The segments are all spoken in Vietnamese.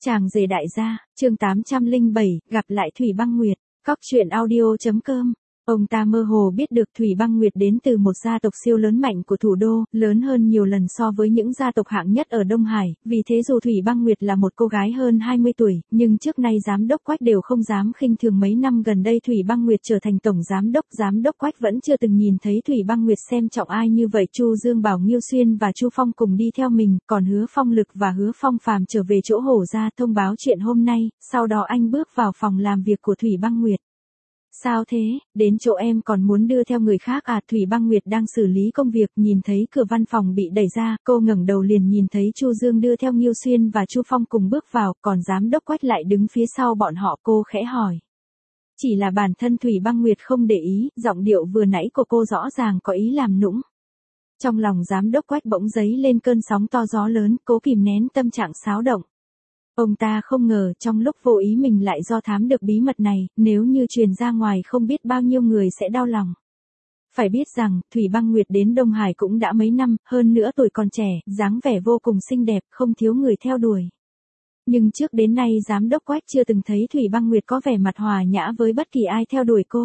Chàng rể đại gia, chương 807, gặp lại Thủy Băng Nguyệt, cóc truyện audio.com. Ông ta mơ hồ biết được Thủy Băng Nguyệt đến từ một gia tộc siêu lớn mạnh của thủ đô, lớn hơn nhiều lần so với những gia tộc hạng nhất ở Đông Hải, vì thế dù Thủy Băng Nguyệt là một cô gái hơn 20 tuổi, nhưng trước nay giám đốc Quách đều không dám khinh thường. Mấy năm gần đây Thủy Băng Nguyệt trở thành tổng giám đốc Quách vẫn chưa từng nhìn thấy Thủy Băng Nguyệt xem trọng ai như vậy. Chu Dương bảo Nghiêu Xuyên và Chu Phong cùng đi theo mình, còn Hứa Phong Lực và Hứa Phong Phàm trở về chỗ Hổ gia thông báo chuyện hôm nay, sau đó anh bước vào phòng làm việc của Thủy Băng Nguyệt. Sao thế, đến chỗ em còn muốn đưa theo người khác à? Thủy Băng Nguyệt đang xử lý công việc, nhìn thấy cửa văn phòng bị đẩy ra, cô ngẩng đầu liền nhìn thấy Chu Dương đưa theo Nghiêu Xuyên và Chu Phong cùng bước vào, còn giám đốc Quách lại đứng phía sau bọn họ. Cô khẽ hỏi. Chỉ là bản thân Thủy Băng Nguyệt không để ý, giọng điệu vừa nãy của cô rõ ràng có ý làm nũng. Trong lòng giám đốc Quách bỗng dấy lên cơn sóng to gió lớn, cố kìm nén tâm trạng xáo động. Ông ta không ngờ trong lúc vô ý mình lại do thám được bí mật này, nếu như truyền ra ngoài không biết bao nhiêu người sẽ đau lòng. Phải biết rằng, Thủy Băng Nguyệt đến Đông Hải cũng đã mấy năm, hơn nữa tuổi còn trẻ, dáng vẻ vô cùng xinh đẹp, không thiếu người theo đuổi. Nhưng trước đến nay giám đốc Quách chưa từng thấy Thủy Băng Nguyệt có vẻ mặt hòa nhã với bất kỳ ai theo đuổi cô.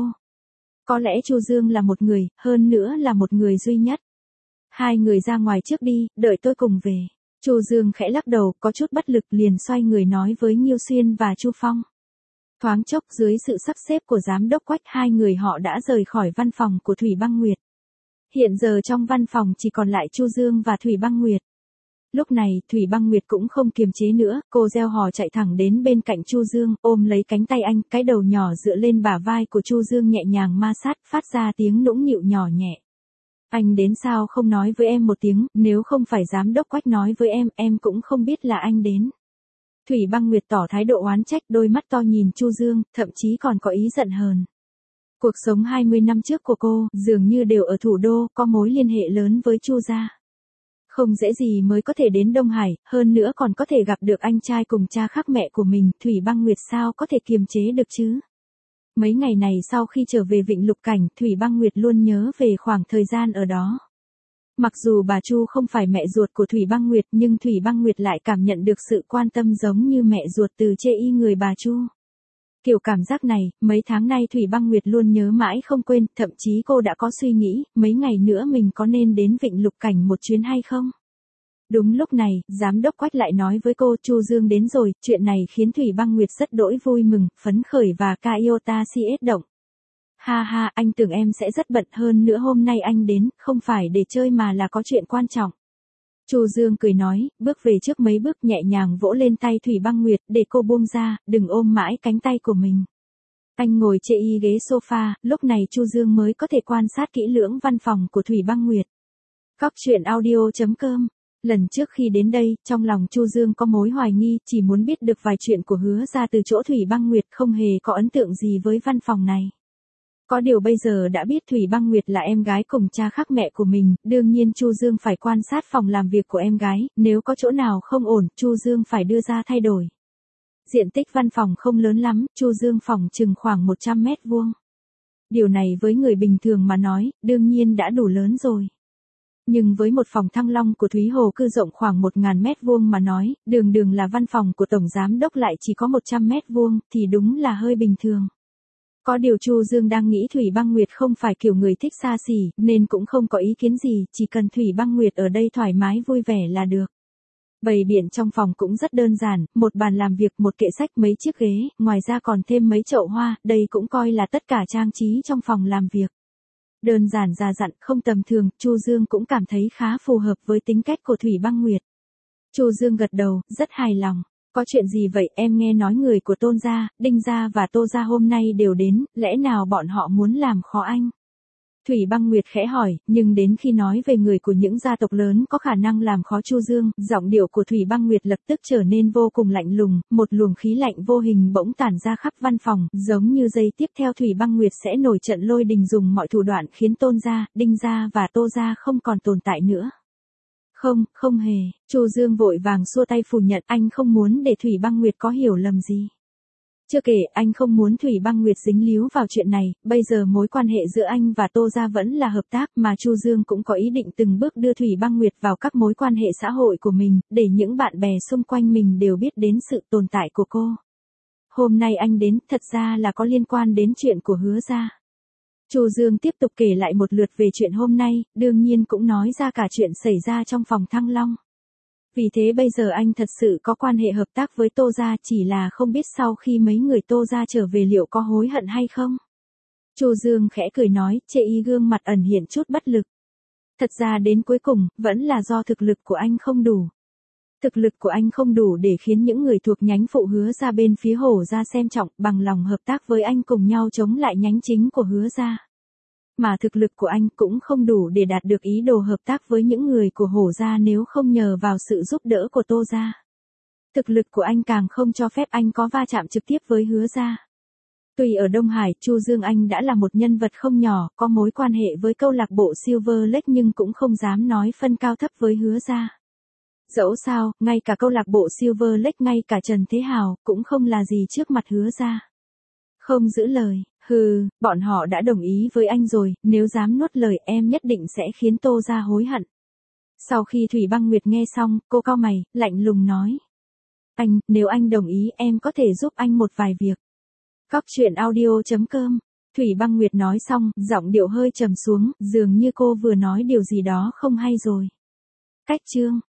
Có lẽ Chu Dương là một người, hơn nữa là một người duy nhất. Hai người ra ngoài trước đi, đợi tôi cùng về. Chu Dương khẽ lắc đầu, có chút bất lực, liền xoay người nói với Nghiêu Xuyên và Chu Phong. Thoáng chốc dưới sự sắp xếp của giám đốc Quách, hai người họ đã rời khỏi văn phòng của Thủy Băng Nguyệt. Hiện giờ trong văn phòng chỉ còn lại Chu Dương và Thủy Băng Nguyệt. Lúc này, Thủy Băng Nguyệt cũng không kiềm chế nữa, cô reo hò chạy thẳng đến bên cạnh Chu Dương, ôm lấy cánh tay anh, cái đầu nhỏ dựa lên bả vai của Chu Dương nhẹ nhàng ma sát, phát ra tiếng nũng nịu nhỏ nhẹ. Anh đến sao không nói với em một tiếng, nếu không phải giám đốc Quách nói với em cũng không biết là anh đến. Thủy Băng Nguyệt tỏ thái độ oán trách, đôi mắt to nhìn Chu Dương, thậm chí còn có ý giận hờn. Cuộc sống 20 năm trước của cô, dường như đều ở thủ đô, có mối liên hệ lớn với Chu gia. Không dễ gì mới có thể đến Đông Hải, hơn nữa còn có thể gặp được anh trai cùng cha khác mẹ của mình, Thủy Băng Nguyệt sao có thể kiềm chế được chứ? Mấy ngày này sau khi trở về Vịnh Lục Cảnh, Thủy Băng Nguyệt luôn nhớ về khoảng thời gian ở đó. Mặc dù bà Chu không phải mẹ ruột của Thủy Băng Nguyệt, nhưng Thủy Băng Nguyệt lại cảm nhận được sự quan tâm giống như mẹ ruột từ chê y người bà Chu. Kiểu cảm giác này, mấy tháng nay Thủy Băng Nguyệt luôn nhớ mãi không quên, thậm chí cô đã có suy nghĩ, mấy ngày nữa mình có nên đến Vịnh Lục Cảnh một chuyến hay không? Đúng lúc này, giám đốc Quách lại nói với cô, Chu Dương đến rồi. Chuyện này khiến Thủy Băng Nguyệt rất đỗi vui mừng, phấn khởi và Iota CS động. Ha ha, anh tưởng em sẽ rất bận, hơn nữa hôm nay anh đến, không phải để chơi mà là có chuyện quan trọng. Chu Dương cười nói, bước về trước mấy bước nhẹ nhàng vỗ lên tay Thủy Băng Nguyệt, để cô buông ra, đừng ôm mãi cánh tay của mình. Anh ngồi chê y ghế sofa, lúc này Chu Dương mới có thể quan sát kỹ lưỡng văn phòng của Thủy Băng Nguyệt. Cóc truyện audio.com. Lần trước khi đến đây, trong lòng Chu Dương có mối hoài nghi, chỉ muốn biết được vài chuyện của Hứa ra từ chỗ Thủy Băng Nguyệt, không hề có ấn tượng gì với văn phòng này. Có điều bây giờ đã biết Thủy Băng Nguyệt là em gái cùng cha khác mẹ của mình, đương nhiên Chu Dương phải quan sát phòng làm việc của em gái, nếu có chỗ nào không ổn, Chu Dương phải đưa ra thay đổi. Diện tích văn phòng không lớn lắm, Chu Dương phòng chừng khoảng 100 mét vuông. Điều này với người bình thường mà nói, đương nhiên đã đủ lớn rồi. Nhưng với một phòng Thăng Long của Thúy Hồ cư rộng khoảng 1.000 mét vuông mà nói, đường là văn phòng của tổng giám đốc lại chỉ có 100 mét vuông, thì đúng là hơi bình thường. Có điều Chu Dương đang nghĩ Thủy Băng Nguyệt không phải kiểu người thích xa xỉ, nên cũng không có ý kiến gì, chỉ cần Thủy Băng Nguyệt ở đây thoải mái vui vẻ là được. Bày biện trong phòng cũng rất đơn giản, một bàn làm việc, một kệ sách, mấy chiếc ghế, ngoài ra còn thêm mấy chậu hoa, đây cũng coi là tất cả trang trí trong phòng làm việc. Đơn giản già dặn, không tầm thường, Chu Dương cũng cảm thấy khá phù hợp với tính cách của Thủy Băng Nguyệt. Chu Dương gật đầu, rất hài lòng. Có chuyện gì vậy? Em nghe nói người của Tôn gia, Đinh gia và Tô gia hôm nay đều đến, lẽ nào bọn họ muốn làm khó anh? Thủy Băng Nguyệt khẽ hỏi, nhưng đến khi nói về người của những gia tộc lớn có khả năng làm khó Chu Dương, giọng điệu của Thủy Băng Nguyệt lập tức trở nên vô cùng lạnh lùng, một luồng khí lạnh vô hình bỗng tản ra khắp văn phòng, giống như giây tiếp theo Thủy Băng Nguyệt sẽ nổi trận lôi đình dùng mọi thủ đoạn khiến Tôn gia, Đinh gia và Tô gia không còn tồn tại nữa. Không hề, Chu Dương vội vàng xua tay phủ nhận, anh không muốn để Thủy Băng Nguyệt có hiểu lầm gì. Chưa kể anh không muốn Thủy Băng Nguyệt dính líu vào chuyện này, bây giờ mối quan hệ giữa anh và Tô Gia vẫn là hợp tác mà Chu Dương cũng có ý định từng bước đưa Thủy Băng Nguyệt vào các mối quan hệ xã hội của mình, để những bạn bè xung quanh mình đều biết đến sự tồn tại của cô. Hôm nay anh đến thật ra là có liên quan đến chuyện của Hứa Gia. Chu Dương tiếp tục kể lại một lượt về chuyện hôm nay, đương nhiên cũng nói ra cả chuyện xảy ra trong phòng Thăng Long. Vì thế bây giờ anh thật sự có quan hệ hợp tác với Tô Gia, chỉ là không biết sau khi mấy người Tô Gia trở về liệu có hối hận hay không. Chu Dương khẽ cười nói, chê y gương mặt ẩn hiện chút bất lực. Thật ra đến cuối cùng, vẫn là do thực lực của anh không đủ. Thực lực của anh không đủ để khiến những người thuộc nhánh phụ Hứa Gia bên phía Hổ Gia xem trọng, bằng lòng hợp tác với anh cùng nhau chống lại nhánh chính của Hứa Gia. Mà thực lực của anh cũng không đủ để đạt được ý đồ hợp tác với những người của Hổ Gia nếu không nhờ vào sự giúp đỡ của Tô Gia. Thực lực của anh càng không cho phép anh có va chạm trực tiếp với Hứa Gia. Tuy ở Đông Hải, Chu Dương Anh đã là một nhân vật không nhỏ, có mối quan hệ với câu lạc bộ Silver Lake nhưng cũng không dám nói phân cao thấp với Hứa Gia. Dẫu sao, ngay cả câu lạc bộ Silver Lake, ngay cả Trần Thế Hào, cũng không là gì trước mặt Hứa Gia. Không giữ lời, bọn họ đã đồng ý với anh rồi, nếu dám nuốt lời em nhất định sẽ khiến Tô Gia hối hận. Sau khi Thủy Băng Nguyệt nghe xong, cô cau mày, lạnh lùng nói. Anh, nếu anh đồng ý em có thể giúp anh một vài việc. Góc truyện audio.com. Thủy Băng Nguyệt nói xong, giọng điệu hơi trầm xuống, dường như cô vừa nói điều gì đó không hay rồi. Cách chương.